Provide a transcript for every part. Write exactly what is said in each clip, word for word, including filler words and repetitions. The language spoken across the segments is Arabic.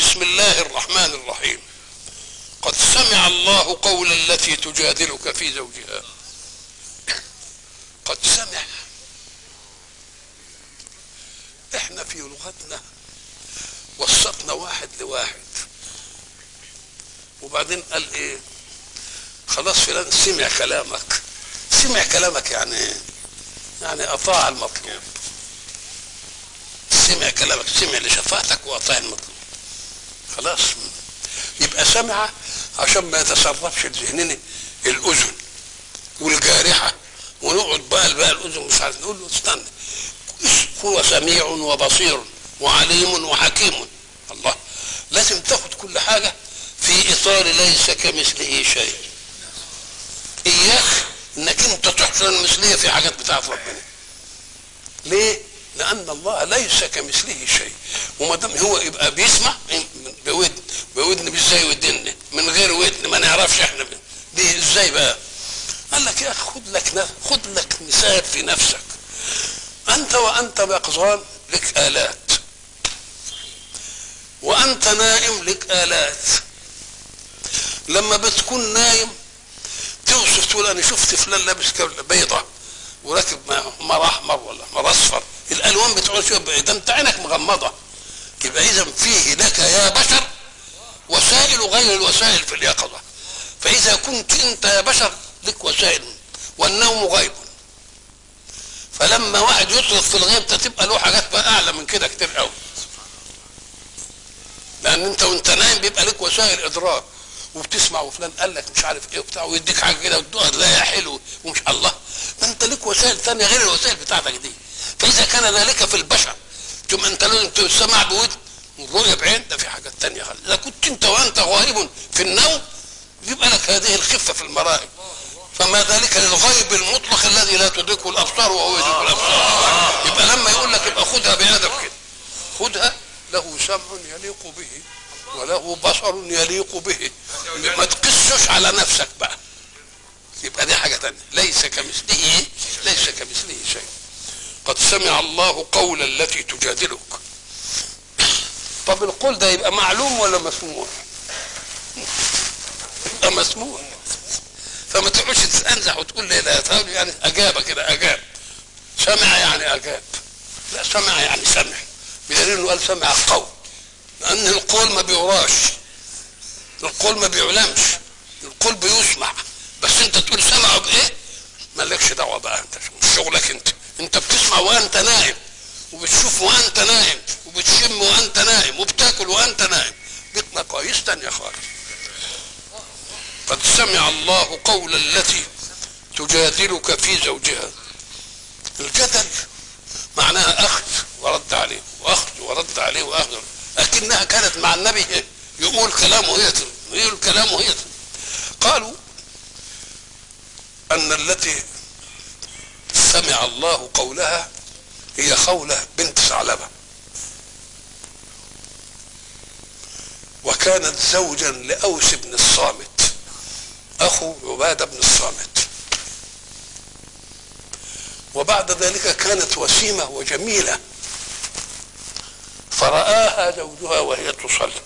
بسم الله الرحمن الرحيم. قد سمع الله قول التي تجادلك في زوجها. قد سمع. احنا في لغتنا وسطنا واحد لواحد، وبعدين قال ايه؟ خلاص فلان سمع كلامك. سمع كلامك يعني ايه؟ يعني اطاع المطلوب. سمع كلامك، سمع لشفاعتك واطاع المطلوب. خلاص يبقى سمع عشان ما يتسربش لذهننا الاذن والجارحه، ونقعد بقى بقى الاذن مش عارف نقول له استنى، هو سميع وبصير وعليم وحكيم. الله، لازم تاخد كل حاجه في اطار ليس كمثله شيء. اياك انك انت تحصل المثليه في حاجات بتاعت ربنا. ليه؟ لان الله ليس كمثله شيء، وما دام هو يبقى بيسمع بودن، بودن ازاي ودن من غير ودن ما نعرفش احنا دي ازاي بقى. قال لك يا اخي خد لك خد لك مثال في نفسك. انت وانت يقظان لك الات، وانت نائم لك الات. لما بتكون نايم توصف تقول انا شفت فلان لابس بيضه وراكب مر احمر ولا مر اصفر، الالوان بتقول شو ده انت عينك مغمضه. يبقى اذا فيه لك يا بشر وسائل غير الوسائل في اليقظه. فاذا كنت انت يا بشر لك وسائل والنوم غيب، فلما واحد يطلق في الغيب تبقى له حاجات بقى اعلى من كده كتير قوي، لان انت وانت نايم بيبقى لك وسائل ادراك وبتسمع وفلان قال لك مش عارف ايه وبتاع ويديك حاجه كده وتدوها تلاقيها حلو ومش الله، ده انت لك وسائل ثانيه غير الوسائل بتاعتك دي. فاذا كان ذلك في البشر ثم انت لازم تسمع بود والرؤيه بعين، ده في حاجات ثانيه خالص. اذا كنت انت وانت غائب في النوم يبقى لك هذه الخفه في المرائب، فما ذلك للغيب المطلق الذي لا تدركه الابصار وهو يدرك الابصار. يبقى لما يقول لك يبقى خدها بادب كده، خدها له سمع يليق به وله بصر يليق به، ما تقسش على نفسك بقى. يبقى دي حاجه ثانيه، ليس كمثله ليس كمثله شيء. قد سمع الله قول التي تجادلك. طب القول ده يبقى معلوم ولا مسموع؟ يبقى مسموع، فما تقعدش تتنزح وتقول لي لا تقول يعني اجاب كده اجاب. سمع يعني اجاب، لا سمع يعني سمع، بدليل انه قال سمع قول، لان القول ما بيوراش، القول ما بيعلمش، القول بيسمع. بس انت تقول سمعه بايه؟ مالكش دعوه بقى، انت مش شغلك. انت انت بتسمع وانت نايم، وبتشوف وانت نايم، وبتشم وانت نايم، وبتاكل وانت نايم، لك مقاييس ثانيه خالص. قد سمع الله قول التي تجادلك في زوجها. الجدل معناها اخذ ورد عليه واخذ ورد عليه واخذ، لكنها كانت مع النبي يقول كلامه هي يقول كلامه هي. قالوا ان التي سمع الله قولها هي خولة بنت ثعلبة، وكانت زوجا لأوس بن الصامت اخو عبادة بن الصامت، وبعد ذلك كانت وسيمة وجميلة، فرآها زوجها وهي تصلي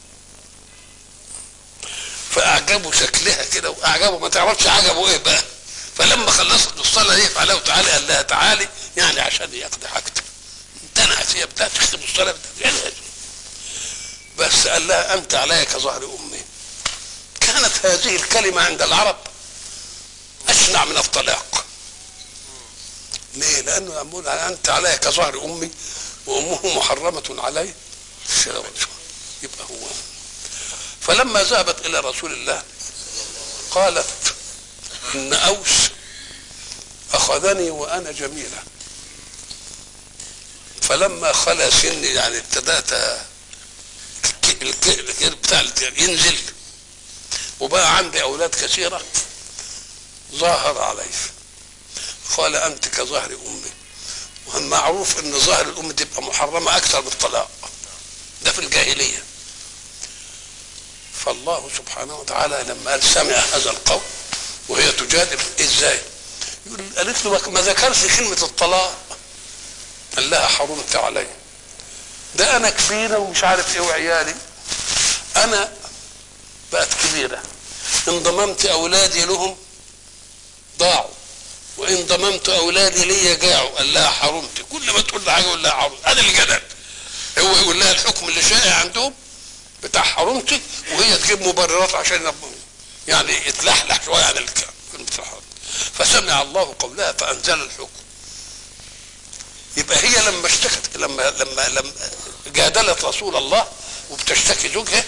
فأعجبوا شكلها كده وأعجبوا، ما تعرفش عجبوا إيه بقى. فلما خلصت الصلاة دي فعلاه تعالى قال لها تعالي يعني عشان يقضي حاجتك، امتنعت هي بتاعت تختم الصلاة بتاعت، بس قال لها أنت علي كظهر أمي. كانت هذه الكلمة عند العرب أشنع من الطلاق. ليه؟ لأنه يقول أنت علي كظهر أمي وأمه محرمة علي، يبقى هو. فلما ذهبت إلى رسول الله قالت إن أوس أخذني وأنا جميلة، فلما خلا سني يعني ابتدأت الكير بتاع ينزل وبقى عندي أولاد كثيرة ظاهر علي، قال أنت كظهر أمي. والمعروف إن ظاهر الأم تبقى محرمة أكثر بالطلاق، ده في الجاهلية. فالله سبحانه وتعالى لما قال سمع هذا القول وهي تجادل ازاي؟ يقول قالت له ما ذكرش كلمة الطلاق، قال لها حرمت علي، ده انا كبيرة ومش عارف ايه وعيالي انا بقت كبيره، ان ضممت اولادي لهم ضاعوا، وان ضممت اولادي لي جاعوا. قال لها حرمتي، كل ما تقول لها حاجه يقول لها حرمتي. هذا اللي جدل، هو يقول لها الحكم اللي شائع عندهم بتاع حرمتي، وهي تجيب مبررات عشان يعني يتلحلح شويه عن كلمه الحرم. فسمع الله قولها فانزل الحكم. يبقى هي لما اشتكت، لما لما لما جادلت رسول الله وبتشتكي زوجها،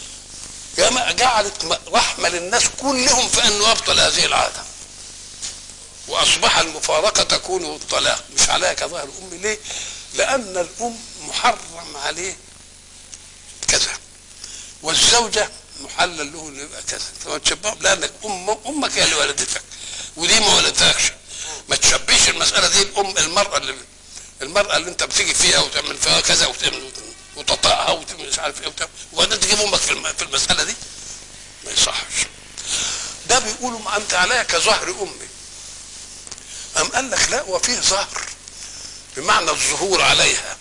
جعلت رحمه للناس كلهم في انه ابطل هذه العاده، واصبح المفارقه تكون الطلاق، مش عليها كظاهر الام. ليه؟ لان الام محرم عليه كذا، والزوجه محلل له انه يبقى كذا. فما تشبههم، لانك ام امك هي اللي ولدتك ودي ما ولدتكش. ما تشبهش المساله دي الام المراه اللي المراه اللي انت بتيجي فيها وتعمل فيها كذا وتطأها وتعمل مش عارف ايه وبعدين تجيب امك في المساله دي، ما يصحش. ده بيقولوا ما انت عليها كظهر امي. أم قال لك لا، وفيه ظهر بمعنى الظهور عليها،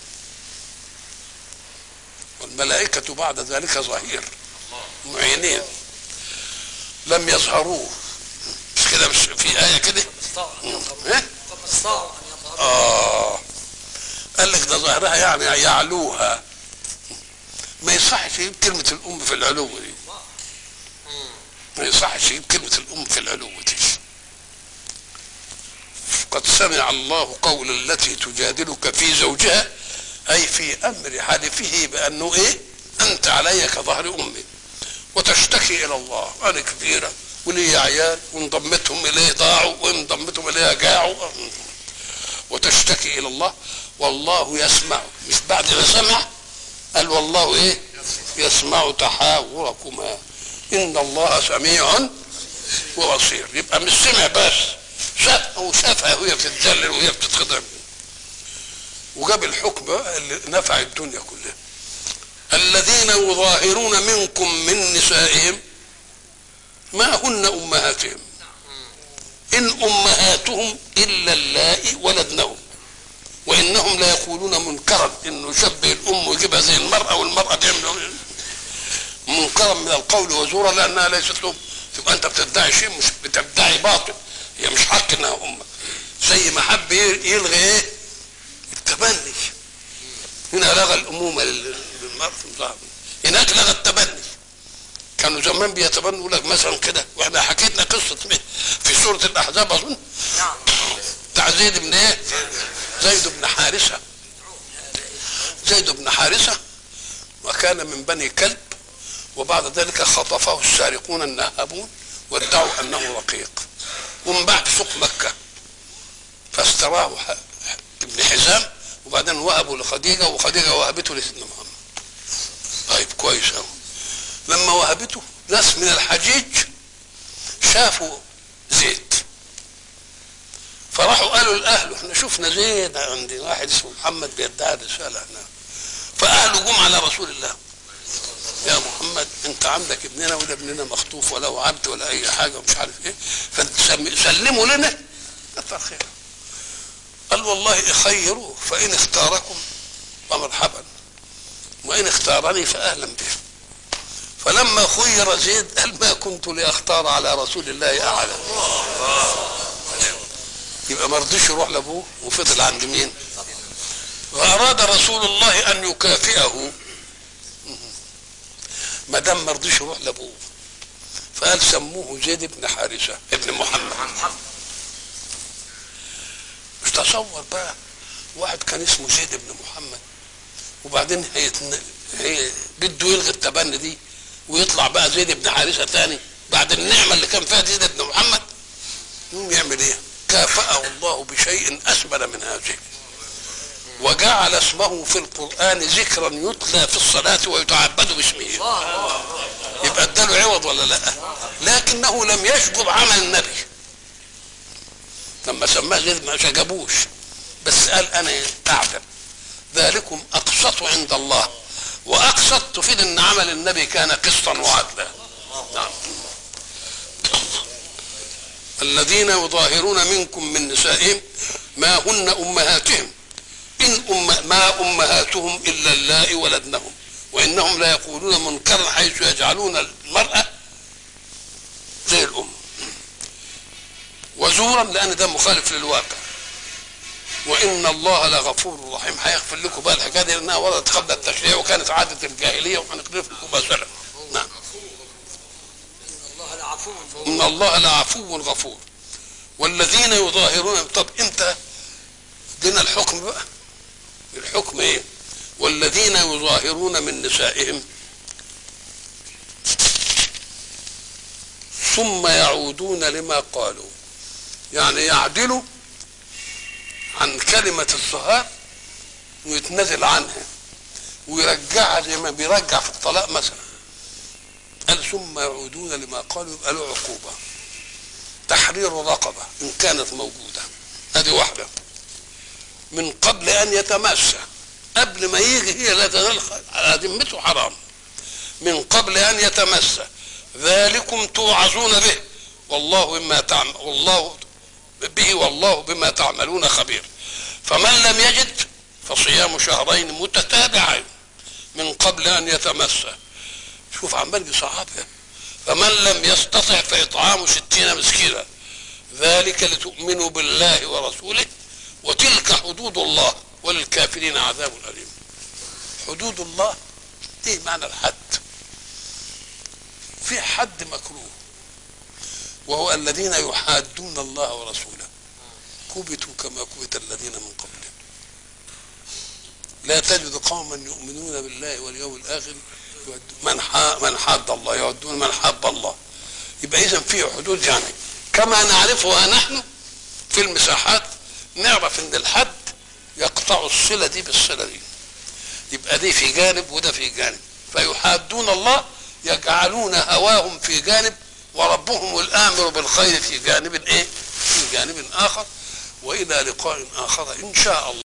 والملائكة بعد ذلك ظهير معينين لم يظهروه. مش كده؟ مش في آية كده؟ ايه؟ اه قال لك ده ظهرها يعني يعلوها. ما يصحش يجيب كلمة الأم في العلو دي، ما يصحش يجيب كلمة الأم في العلو دي. قد سمع الله قول التي تجادلك في زوجها، أي في أمر حلفه بأنه إيه؟ أنت علي كظهر أمي، وتشتكي إلى الله. أنا كبيرة ولي عيال وانضمتهم إليه ضاعوا وانضمتهم إليها جاعوا، وتشتكي إلى الله والله يسمع. مش بعد ما سمع قال والله إيه؟ يسمع تحاوركما إن الله سميع وبصير. يبقى مش سمع بس، شافها وشافها وهي بتتذلل وهي بتتخضع، وجاب الحكم اللي نفع الدنيا كلها. الذين يظاهرون منكم من نسائهم ما هن امهاتهم ان امهاتهم الا اللائي ولدنهم وانهم لا يقولون منكرا، انه يشبه الام ويجيبها زي المراه والمراه تعمل منكرا من القول وزورا لانها ليست ام. تبقى انت بتدعي شيء، مش بتدعي باطل، هي مش حق انها امك. زي ما حب يلغي ايه؟ التبني. هنا لغى الامومه للمراه، هناك لغى التبني. كانوا زمان بيتبنوا يقول لك مثلا كده، واحنا حكيتنا قصه في سوره الاحزاب اظن بتاع زيد بن ايه؟ زيد بن حارثه. زيد بن حارثه وكان من بني كلب، وبعد ذلك خطفه السارقون النهابون وادعوا انه رقيق، ومن بعد سوق مكه فاستراه ابن حزام، وبعدين وهبوا لخديجه وخديجه وهبته لسيدنا محمد. طيب كويس قوي. لما وهبته ناس من الحجيج شافوا زيد، فراحوا قالوا لاهله احنا شفنا زيد عند واحد اسمه محمد بيدعي رساله هنا. فاهله جم على رسول الله، يا محمد انت عندك ابننا وده ابننا مخطوف ولا هو عبد ولا اي حاجه ومش عارف ايه، فسلموا لنا كتر خير. قال والله خيروه فان اختاركم فمرحبا وان اختارني فاهلا به. فلما خير زيد قال ما كنت لاختار على رسول الله احدا. يبقى ما رضيش يروح لابوه وفضل عند مين؟ واراد رسول الله ان يكافئه، ما دام ما رضيش يروح لابوه فقال سموه زيد بن حارثه ابن محمد. مش تصور بقى واحد كان اسمه زيد بن محمد وبعدين هيتن... هي بده يلغي التبني دي ويطلع بقى زيد بن حارثه ثاني بعد النعمه اللي كان فيها زيد بن محمد، يقوم يعمل ايه؟ كافأه الله بشيء اسبل من هذه، وجعل اسمه في القرآن ذكرا يتلى في الصلاة ويتعبد باسمه. يبقى اداله عوض ولا لا؟ لكنه لم يشجب عمل النبي لما سماه زيد، ما شجبوش، بس قال انا اعلم ذلكم اقسط عند الله، واقسط تفيد ان عمل النبي كان قسطا وعدلا. نعم. الذين يظاهرون منكم من نسائهم ما هن امهاتهم ان أم ما امهاتهم الا اللائي ولدنهم وانهم لا يقولون منكرا حيث يجعلون المرأة زي الام، وزورا لان ده مخالف للواقع. وان الله لغفور رحيم، هيغفر لكم بقى الحكايه دي لانها وردت قبل التشريع وكانت عاده الجاهليه، وهنقرف لكم مثلا. نعم. ان الله لعفو غفور. والذين يظاهرون، طب انت دينا الحكم بقى، الحكم ايه؟ والذين يظاهرون من نسائهم ثم يعودون لما قالوا، يعني يعدلوا عن كلمة الظهار ويتنازل عنها ويرجعها زي ما بيرجع في الطلاق مثلا. قال ثم يعودون لما قالوا، يبقى له عقوبة، تحرير رقبة إن كانت موجودة، هذه واحدة، من قبل أن يتمسى، قبل ما يجي هي لا تنال على ذمته حرام، من قبل أن يتمسى، ذلكم توعظون به والله بما تعمل والله به والله بما تعملون خبير. فمن لم يجد فصيام شهرين متتابعين من قبل أن يتمسى. شوف عمال بيصعبها. فمن لم يستطع فإطعام ستين مسكينا، ذلك لتؤمنوا بالله ورسوله وتلك حدود الله وللكافرين عذاب أليم. حدود الله ايه معنى الحد؟ في حد مكروه وهو الذين يحادون الله ورسوله كبتوا كما كبت الذين من قبلهم. لا تجد قوما يؤمنون بالله واليوم الآخر من من حاد الله يودون من حاب الله. يبقى إذن فيه حدود، يعني كما نعرفها نحن في المساحات نعرف ان الحد يقطع الصلة دي بالصلة دي، يبقى دي في جانب وده في جانب. فيحادون الله يجعلون هواهم في جانب وربهم الآمر بالخير في جانب ايه؟ في جانب آخر. وإلى لقاء آخر إن شاء الله.